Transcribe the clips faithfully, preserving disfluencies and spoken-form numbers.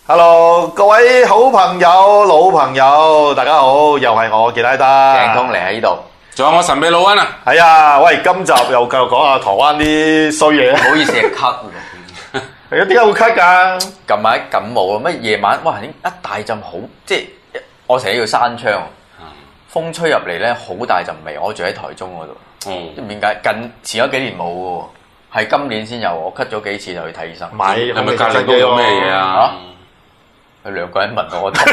Hello， 各位好朋友、老朋友，大家好，又係我傑拉德， 鄭通嚟喺呢度， 仲有我神秘老溫啊！ 係啊，喂，今集又繼續講下台灣啲衰嘢。 唔好意思，係咳喎。 係啊，點解會咳㗎？ 近排感冒啊，乜夜晚哇，一大陣好，即係我成日要閂窗，風吹入嚟咧好大陣味。我住喺台中嗰度， 嗯， 唔知點解近前嗰幾年冇喎，係今年先有。我咳咗幾次就去睇醫生。 買係咪隔離嗰個咩嘢啊？ 佢兩個人聞到我頭，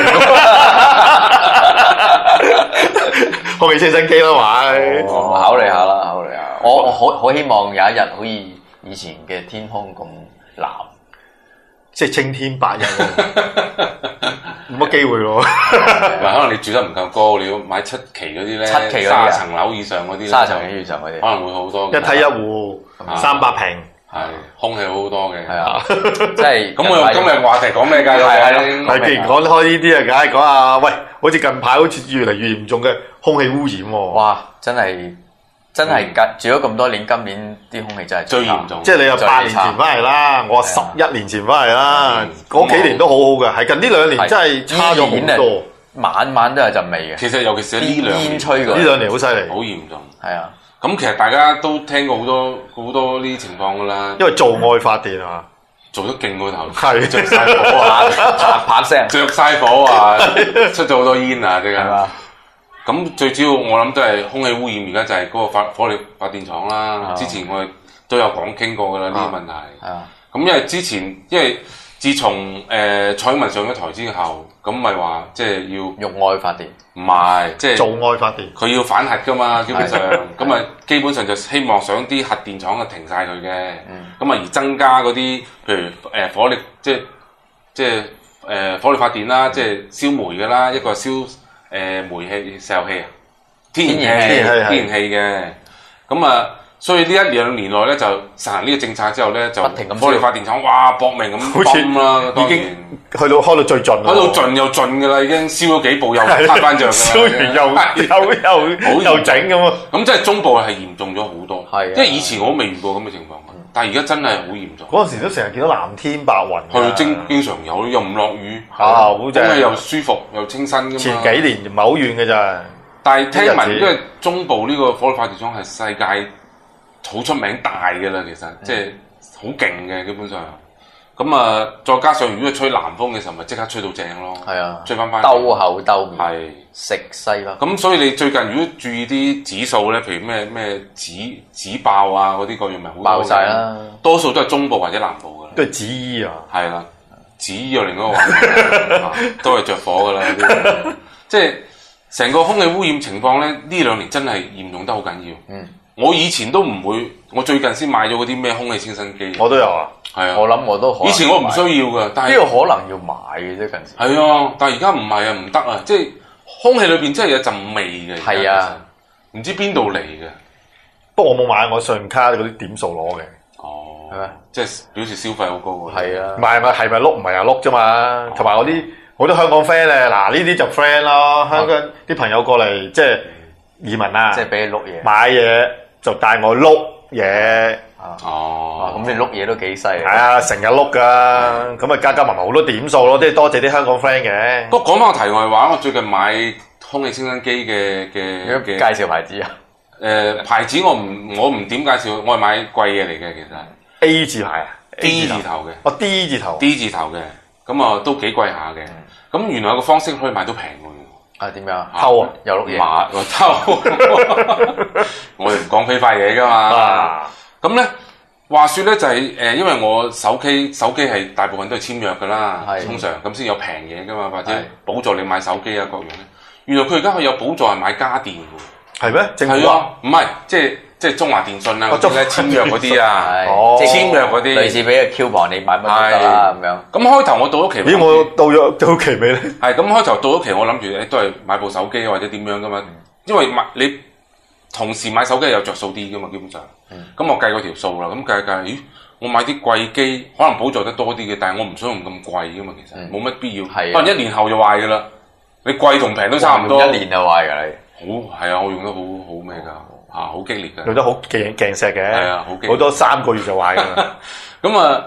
空氣清新機啦，買。 哦，考慮下啦，考慮下。我我好好希望有一日好似以前嘅天空咁藍， 即係青天白日喎，冇乜機會喎。 嗱，可能你住得唔夠高，你要買七期嗰啲咧， 七期嗰啲三層樓以上嗰啲咧， 三層以上嗰啲， 可能會好多。 一梯一戶，三百平。 係空氣好好多嘅， 係啊，即係咁我用今日話題講咩㗎？ 係係，既然講開呢啲啊，梗係講下，喂，好似近排好似越嚟越嚴重嘅空氣污染喎。 哇！真係真係住咗咁多年，今年啲空氣真係最嚴重。 即係你又八年前翻嚟啦，我十一年前翻嚟啦，嗰幾年都好好嘅，係近呢兩年真係差咗好多， 晚晚都有陣味嘅。 其實尤其是呢兩煙吹嘅， 呢兩年好犀利， 好嚴重。 係啊。 咁其實大家都聽過好多好多呢啲情況㗎啦， 因為做愛發電啊， 做得勁過頭， 係着晒火啊， 啪啪聲， 着晒火啊，出咗好多煙啊，即係。咁最主要我諗都係空氣污染，而家就係嗰個發火力發電廠啦。之前我哋都有講傾過㗎啦，呢啲問題。 係啊。 咁因為之前，因為自從誒蔡英文上咗台之後，咁咪話即係要用愛發電。 唔係，即係做愛發電， 佢要反核噶嘛，基本上，咁啊基本上就希望想啲核電廠啊停晒佢嘅，咁啊而增加嗰啲，譬如誒火力，即係即係誒火力發電啦，即係燒煤嘅啦，一個係燒誒煤氣、石油氣啊，天然氣、天然氣嘅，咁啊，所以呢一兩年內咧就實行呢個政策之後咧，就不停咁火力發電廠，哇搏命咁泵啦， 已經去到開到最盡， 開到盡又盡㗎啦，已經燒咗幾部又攤翻著㗎啦， 燒完又又又又整咁啊！ 咁即係中部係嚴重咗好多， 係， 因為以前我都未遇過咁嘅情況，但係而家真係好嚴重。 嗰陣時都成日見到藍天白雲， 係經經常有，又唔落雨， 啊好正， 咁又舒服又清新㗎嘛。 前幾年唔係好遠嘅咋， 但係聽聞因為中部呢個火力發電廠係世界好出名大嘅啦，其實即係好勁嘅基本上。咁啊，再加上如果吹南風嘅時候，咪即刻吹到正咯。 係啊， 吹翻翻兜口兜面， 係食西啦。 咁所以你最近如果注意啲指數咧，譬如咩咩指指爆啊嗰啲個樣咪好多爆晒啦， 多數都係中部或者南部噶啦。 都係指醫啊， 係啦，指醫又另一個話題，都係着火噶啦。即係成個空氣污染情況咧，呢兩年真係嚴重得好緊要。嗯。我以前都唔會，我最近先買咗嗰啲咩空氣清新機。 我都有啊， 係啊， 我諗我都可。 以前我唔需要㗎，但係呢個可能要買嘅啫，近時。 係啊，但係而家唔係啊，唔得啊，即係空氣裏邊真係有陣味嘅。 係啊， 唔知邊度嚟嘅。 不過我冇買，我信用卡嗰啲點數攞嘅。 哦， 係咩？ 即係表示消費好高喎。 係啊， 唔係咪係咪碌唔係又碌啫嘛？同埋我啲好多香港 friend 咧，嗱呢啲就 friend 咯，香港啲朋友過嚟即係移民啊， 即係俾你碌嘢， 買嘢。就帶我碌嘢， 哦， 咁你碌嘢都幾犀利。 係啊，成日碌噶，咁啊加加埋埋好多點數咯，即係多謝啲香港 friend 嘅。 不過講翻個題外話，我最近買空氣清新機嘅嘅嘅介紹牌子啊。 誒牌子我唔我唔點介紹，我係買貴嘢嚟嘅，其實 A 字牌啊 ，D 字頭嘅， 哦 D 字頭 ，D 字頭嘅，咁啊都幾貴下嘅。咁原來有個方式可以買到平喎。 啊點樣？ 偷啊， 又碌嘢， 買我偷，我哋唔講非法嘢噶嘛。咁咧，話說咧就係誒，因為我手機手機係大部分都係簽約噶啦，通常咁先有平嘢噶嘛，或者補助你買手機啊各樣咧。原來佢而家可以有補助係買家電喎。 係咩？政府啊？唔係，即係即係中華電信啊嗰啲咧簽約嗰啲啊，即係簽約嗰啲， 類似俾個 coupon你買乜都得啦咁樣。 咁開頭我到咗期， 咦？我到咗到期未咧？ 係咁開頭到咗期，我諗住誒都係買部手機或者點樣噶嘛，因為買你同時買手機係有着數啲噶嘛，基本上。咁我計過條數啦，咁計計，咦？我買啲貴機，可能補助得多啲嘅，但係我唔想用咁貴噶嘛，其實冇乜必要。可能一年後就壞噶啦，你貴同平都差唔多。 一年就壞㗎你。 好係啊，我用得好好咩㗎？啊，好激烈嘅， 用得好鏡鏡石嘅， 係啊，好激烈， 好多三個月就壞㗎啦。 咁啊，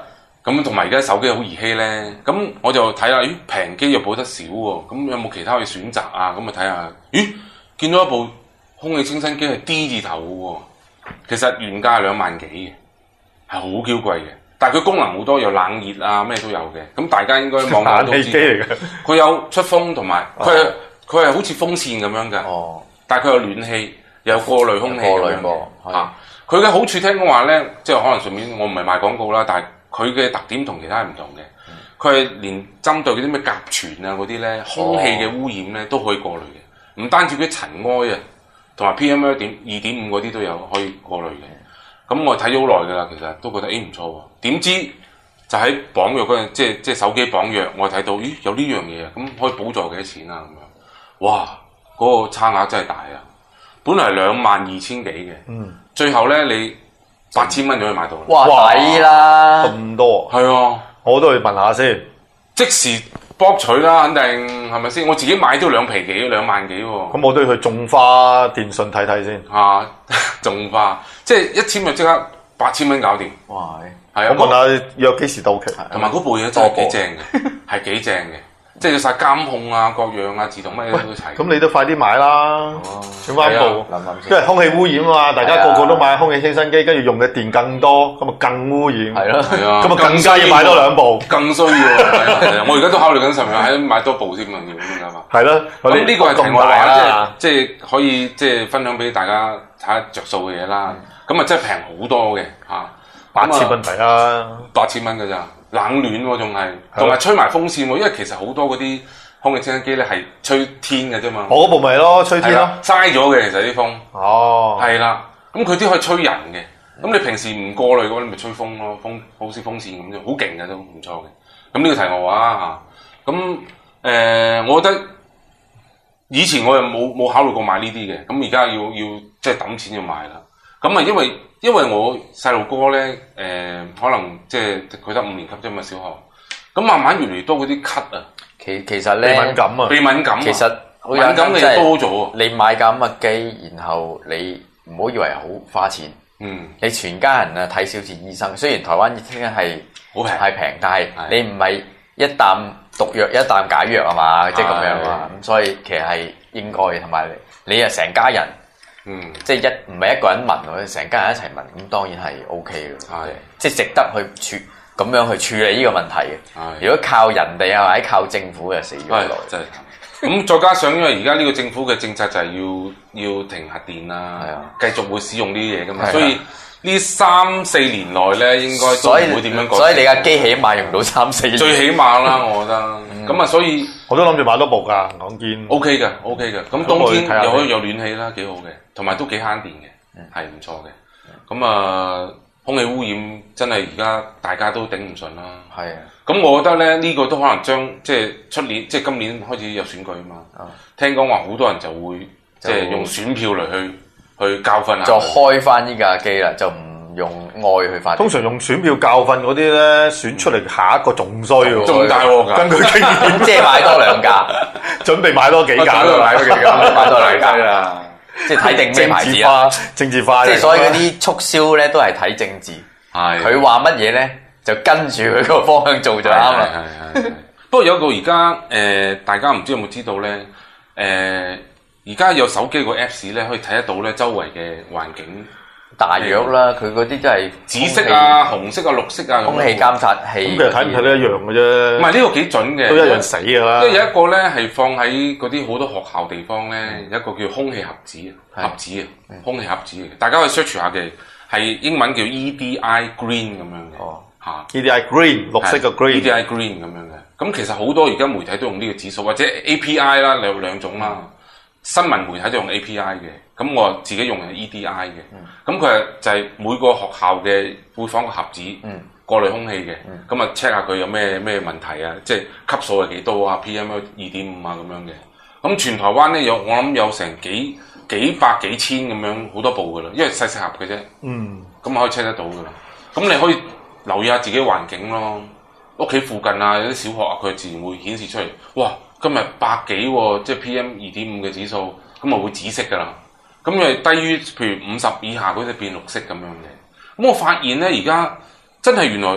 咁同埋而家手機好兒戲咧，咁我就睇下，咦平機又補得少喎，咁有冇其他可以選擇啊？咁啊睇下，咦見到一部空氣清新機係 D 字頭嘅喎，其實原價係兩萬幾嘅，係好嬌貴嘅，但係佢功能好多，有冷熱啊咩都有嘅，咁大家應該望下都知。冷氣機嚟嘅，佢有出風同埋佢係佢係好似風扇咁樣嘅，哦、但係佢有暖氣，又有過濾空氣咁樣嘅嚇。佢嘅好處聽講話咧，即係可能順便我唔係賣廣告啦，但係佢嘅特點同其他人唔同嘅，佢係連針對嗰啲咩甲醛啊嗰啲咧，空氣嘅污染咧都可以過濾嘅，唔單止佢啲塵埃啊，同埋 P M 一點二點五嗰啲都有可以過濾嘅。咁我睇咗好耐㗎啦，其實都覺得誒唔錯喎。點知就喺綁約嗰陣，即係即係手機綁約，我睇到咦有呢樣嘢啊，咁可以補助幾多錢啊咁樣？哇！嗰、嗰個差額真係大啊！本來係兩萬二千幾嘅，嗯，最後咧你八千蚊就可以買到啦。 哇！抵啦， 咁多， 係啊， 我都去問下先， 即時博取啦，肯定係咪先？我自己買都兩皮幾，兩萬幾喎。 咁我都要去種花電信睇睇先。 啊，種花，即係一簽就即刻八千蚊搞掂。哇！係啊， 我問下約幾時到期？ 同埋嗰部嘢真係幾正嘅，係幾正嘅。即係有晒監控啊、各樣啊、自動乜嘢都齊。咁你都快啲買啦！轉翻部， 諗諗先。 因為空氣污染啊嘛，大家個個都買空氣清新機，跟住用嘅電更多，咁啊更污染。係咯，係啊。咁啊更加要買多兩部， 更需要。係啊，我而家都考慮緊，係咪喺買多部添啊？要點解嘛？ 係咯。 咁呢個係題外話啦，即係即係可以即係分享俾大家睇下着數嘅嘢啦。咁啊真係平好多嘅嚇， 八千蚊抵啦， 八千蚊㗎咋。冷暖喎，仲係，同埋吹埋風扇喎，因為其實好多嗰啲空氣清新機咧係吹天嘅啫嘛。 我嗰部咪咯，吹天咯， 嘥咗嘅其實啲風。 哦， 係啦，咁佢啲可以吹人嘅，咁你平時唔過濾嘅話，你咪吹風咯，風好似風扇咁啫，好勁嘅都唔錯嘅。咁呢個題外話嚇，咁誒、呃，我覺得以前我又冇冇考慮過買呢啲嘅，咁而家要要即係揼錢要買啦。咁啊，因為因為我細路哥咧，誒、呃、可能即係佢得五年級啫嘛，小學，咁慢慢越嚟越多嗰啲咳啊， 其其實咧， 鼻敏感啊， 鼻敏感啊， 其實敏感嘅嘢多咗。 你買架咁嘅機，然後你唔好以為好花錢，嗯，你全家人啊睇少次醫生，雖然台灣醫生係好平，係平，但係你唔係一啖毒藥一啖解藥啊嘛，即係咁樣啊，咁所以其實係應該嘅，同埋你啊成家人。嗯，即係一唔係一個人問，我哋成家人一齊問，咁當然係 O K 嘅，係即係值得去處咁樣去處理呢個問題嘅。係如果靠人哋啊，或者靠政府就死咗咯， 真係。咁再加上因為而家呢個政府嘅政策就係要要停核電啦，係啊，繼續會使用呢啲嘢噶嘛，所以呢三四年內咧應該都唔會點樣改。 所以你架機起碼用到三四年， 最起碼啦，我覺得。咁啊，所以我都諗住買多部㗎，講堅。 O K 嘅 ，O K 嘅。咁冬天又可以有暖氣啦，幾好嘅。同埋都幾慳電嘅，係唔錯嘅。咁啊，空氣污染真係而家大家都頂唔順啦。係啊。咁我覺得咧，呢個都可能將即係出年，即係今年開始有選舉啊嘛。聽講話好多人就會即係用選票嚟去去教訓下。 就開翻呢架機啦，就唔用愛去發電。 通常用選票教訓嗰啲咧，選出嚟下一個仲衰喎， 仲大鑊㗎。 根據經驗， 即係買多兩架， 準備買多幾架啦，買多幾架， 買多兩架啦。即係睇定咩牌子啊？ 政治化， 即係所以嗰啲促銷咧都係睇政治。係佢話乜嘢咧，就跟住佢個方向做就啱啦。 係係係。不過有個而家誒，大家唔知有冇知道咧？誒，而家有手機個 Apps 咧，可以睇得到咧周圍嘅環境。 大約啦，佢嗰啲都係紫色啊、紅色啊、綠色啊， 空氣監察器。 咁其實睇唔睇都一樣嘅啫。 唔係呢個幾準嘅， 都一樣死㗎啦。 即係有一個咧係放喺嗰啲好多學校地方咧，有一個叫空氣盒子，盒子啊，空氣盒子嚟嘅。大家可以 search 下嘅，係英文叫 E D I Green 咁樣嘅。哦，嚇 E D I Green 綠色嘅 Green。 E D I Green 咁樣嘅。咁其實好多而家媒體都用呢個指數，或者 A P I 啦，有兩種啦。新聞媒體都用 A P I 嘅，咁我自己用係 E D I 嘅。咁佢係就係每個學校嘅會放個盒子，嗯、過濾空氣嘅。咁啊 check 下佢有咩咩問題啊，即係級數係幾多啊 ，P M 二點五啊咁樣嘅。咁全台灣咧有我諗有成幾幾百幾千咁樣好多部噶啦，因為細細盒嘅啫。嗯，咁可以 check 得到噶啦。咁你可以留意下自己環境咯，屋企附近啊有啲小學啊，佢自然會顯示出嚟。哇！今日百幾喎，即係 P M 二點五嘅指數，咁啊會紫色噶啦。咁因為低於譬如五十以下嗰啲變綠色咁樣嘅。咁我發現咧，而家真係原來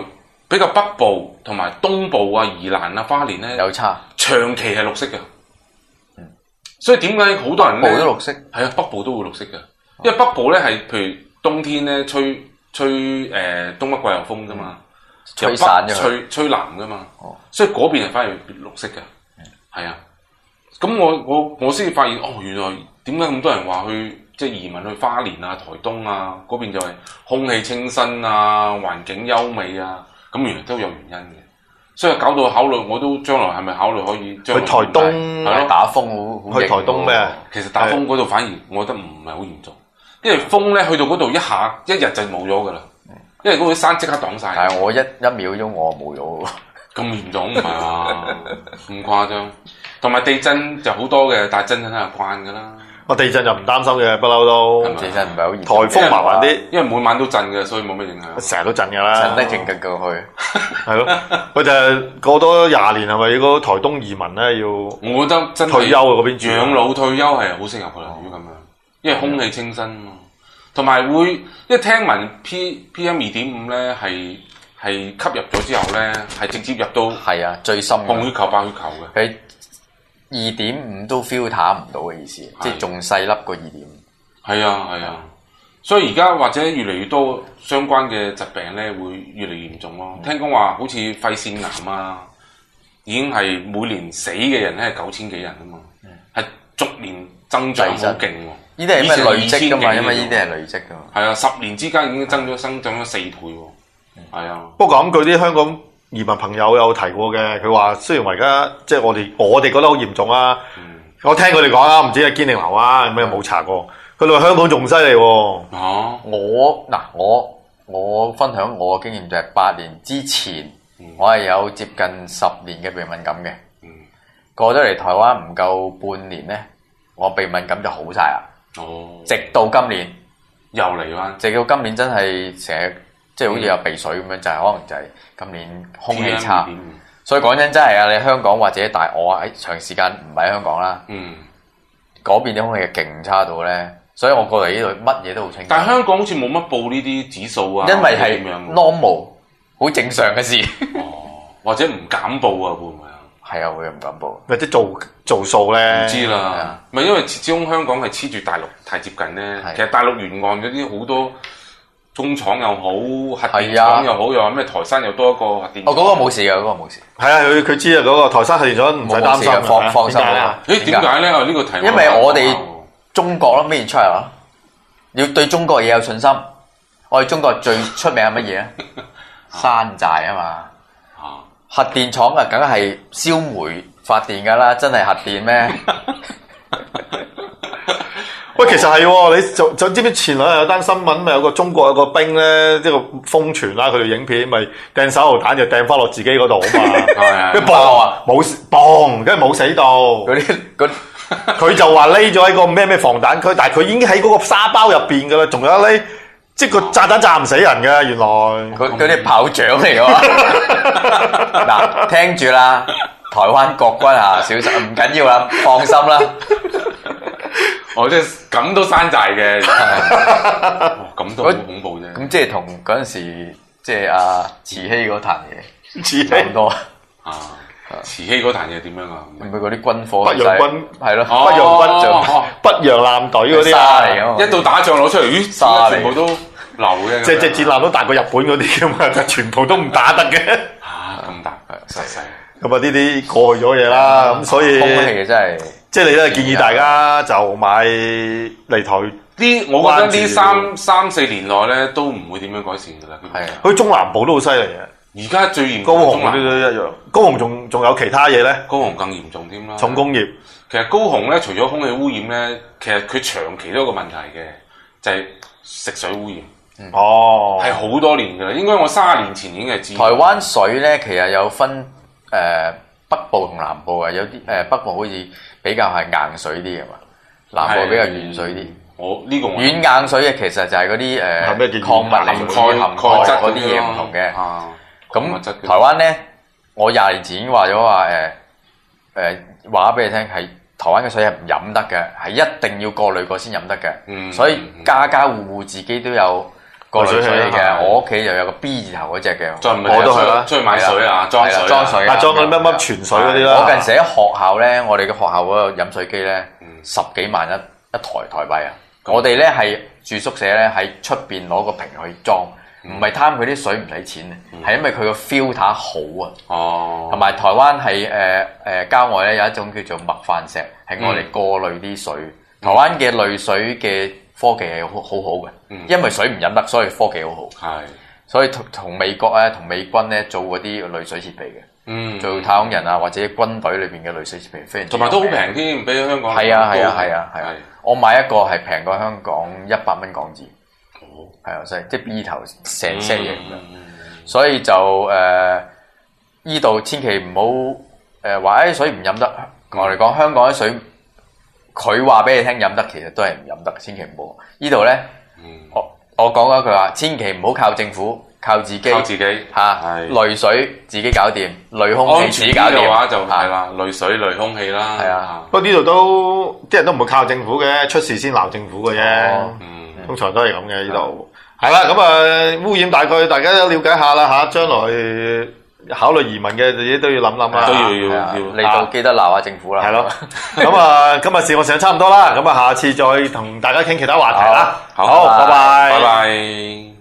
比較北部同埋東部啊、宜蘭啊、花蓮咧有差， 長期係綠色嘅。嗯，所以點解好多人北部都綠色？ 係啊，北部都會綠色嘅，因為北部咧係譬如冬天咧吹吹誒、呃、東北季候風㗎嘛， 吹散咗， 吹吹南㗎嘛，哦、所以嗰邊係反而綠色嘅。係啊，咁我我我先至發現哦，原來點解咁多人話去即係移民去花蓮啊、台東啊嗰邊就係空氣清新啊、環境優美啊。咁原來都有原因嘅，所以搞到考慮，我都將來係咪考慮可以將去台東係打風好， 去台東咩？ 其實打風嗰度反而我覺得唔係好嚴重，因為風咧去到嗰度一下一日就冇咗噶啦，因為嗰個山即刻擋晒。 係我一一秒鐘我冇咗喎， 咁嚴重唔係啊？咁誇張，同埋地震就好多嘅，但係真真係慣噶啦。 我地震就唔擔心嘅，不嬲都。 地震唔係好嚴。 颱風麻煩啲， 因為每晚都震嘅，所以冇咩影響。 成日都震㗎啦。 震得勁勁過去。 係咯，佢就係過多廿年係咪要嗰台東移民咧？要我覺得真係退休啊嗰邊住。 養老退休係好適合㗎啦，如果咁樣，因為空氣清新嘛，同埋會，因為聽聞 P P M 二點五咧係係吸入咗之後咧係直接入到係啊最深紅血球、白血球嘅。 佢二點五都 filter 唔到嘅意思，即係仲細粒過二點五。 係啊係啊，所以而家或者越嚟越多相關嘅疾病咧會越嚟越嚴重咯。嗯、聽講話好似肺腺癌啊，已經係每年死嘅人咧係九千幾人啊嘛，係、嗯、逐年增長好勁喎。 呢啲係咩累積㗎嘛？因為呢啲係累積㗎嘛。係啊，十年之間已經增咗增長咗四倍喎。係啊。 不過講句啲香港移民朋友有提過嘅，佢話雖然話而家即係我哋我哋覺得好嚴重啊，嗯、我聽佢哋講啦，唔知係堅定流啊，咁樣冇查過。佢哋話香港仲犀利喎。 哦，我嗱我我分享我嘅經驗就係八年之前，嗯、我係有接近十年嘅鼻敏感嘅。嗯、過咗嚟台灣唔夠半年咧，我鼻敏感就好晒啦。哦，直到今年又嚟返， 直到今年真係成日。即係好似有鼻水咁樣，就係、是、可能就係今年空氣差，所以講真真係啊！你香港或者大我喺長時間唔喺香港啦，嗯，嗰邊啲空氣係勁差到咧，所以我過嚟呢度乜嘢都好清楚。 但係香港好似冇乜報呢啲指數啊， 因為係 normal 好正常嘅事。 哦，或者唔敢報啊，會唔會啊？ 係啊，會唔敢報， 或者做做數咧？ 唔知啦，唔係因為始終香港係黐住大陸太接近咧，其實大陸沿岸嗰啲好多。工廠又好，核電廠又好，又話咩台山又多一個核電廠。 哦，嗰、那個冇事嘅，嗰、那個冇事。 係啊，佢佢知啊，嗰、那個台山核電廠唔使擔心， 放放心啦。 誒點解咧？啊呢、這個題目因為我哋中國咯，咩出嚟啊？要對中國嘢有信心。我哋中國最出名係乜嘢啊？山寨啊嘛。啊核電廠啊，梗係燒煤發電㗎啦，真係核電咩？ 喂，其實係喎，你就就知唔知前兩日有單新聞，咪有個中國有個兵咧，即係個瘋傳啦，佢條影片咪掟手榴彈就掟翻落自己嗰度啊嘛，跟住嘣冇嘣，跟住冇死到。嗰啲佢就話匿咗喺個咩咩防彈區，但係佢已經喺嗰個沙包入邊噶啦，仲有一匿，即係個炸彈炸唔死人嘅，原來。 嗰嗰啲炮仗嚟嘅喎。嗱，聽住啦，台灣國軍啊，小心，唔緊要啦，放心啦。 哦，即係咁都山寨嘅，咁都好恐怖啫。 咁即係同嗰陣時，即係阿慈禧嗰壇嘢， 慈禧差唔多啊。慈禧嗰壇嘢點樣啊？ 唔係嗰啲軍火， 北洋軍係咯， 北洋軍就北洋艦隊嗰啲沙嚟㗎嘛。 一到打仗攞出嚟，咦，沙全部都流嘅。 隻隻戰艦都大過日本嗰啲㗎嘛，就全部都唔打得嘅。 嚇咁大，細細。 咁啊，呢啲過去咗嘢啦，咁所以空氣真係。 即係你都係建議大家就買嚟台呢，我覺得呢三三四年內咧都唔會點樣改善㗎啦。 係啊， 去中南部都好犀利嘅。 而家最嚴重，高雄嗰啲都一樣。高雄仲仲有其他嘢咧？ 高雄更嚴重添啦。 重工業。 其實高雄咧，除咗空氣污染咧，其實佢長期都有個問題嘅，就係、是、食水污染。 嗯、哦。係好多年㗎啦，應該我三十年前已經係知。 台灣水咧，其實有分誒、呃、北部同南部啊，有啲誒、呃、北部好似。比較係硬水啲嘅嘛，南部比較軟水啲。 我呢個軟硬水嘅其實就係嗰啲誒礦物離子含鈣質嗰啲嘢唔同嘅。咁台灣咧，我廿年前已經話咗話誒誒話俾你聽，係台灣嘅水係唔飲得嘅，係一定要過濾過先飲得嘅。嗯、所以家家戶戶自己都有個濾水器嘅。我屋企就有個 B 字頭嗰隻嘅， 我都係啦，出去買水啊，裝水， 裝水， 裝嗰啲乜乜泉水嗰啲啦。 我近時喺學校咧，我哋嘅學校嗰個飲水機咧，十幾萬一一台台幣啊！我哋咧係住宿舍咧，喺出邊攞個瓶去裝。唔係貪佢啲水唔使錢嘅，係因為佢個 filter 好啊。哦，同埋台灣係誒誒郊外咧有一種叫做麥飯石，係我哋過濾啲水。台灣嘅濾水嘅科技係好好好嘅，因為水唔飲得，所以科技好好。係，所以同同美國咧、同美軍咧做嗰啲濾水設備嘅，嗯，做太空人啊或者軍隊裏邊嘅濾水設備非常之，同埋都好平添，比香港係啊係啊係啊係啊！我買一個係平過香港一百蚊港紙。係啊，即係 B 頭成 set 嘢咁樣，所以就誒依度千祈唔好誒話誒水唔飲得。我哋講香港啲水，佢話俾你聽飲得，其實都係唔飲得，千祈唔好。依度咧，我我講嗰句話，千祈唔好靠政府，靠自己， 靠自己嚇，濾水自己搞掂，濾空氣自己搞掂嘅話就係啦，濾水濾空氣啦。 係啊， 不過呢度都啲人都唔會靠政府嘅，出事先鬧政府嘅啫。通常都係咁嘅呢度。係啦，咁啊污染大概大家都了解下啦嚇，將來考慮移民嘅自己都要諗諗啦， 都要要要嚟到記得鬧下政府啦。 係咯，咁啊今日時間上差唔多啦，咁啊下次再同大家傾其他話題啦。 好， 拜拜， 拜拜。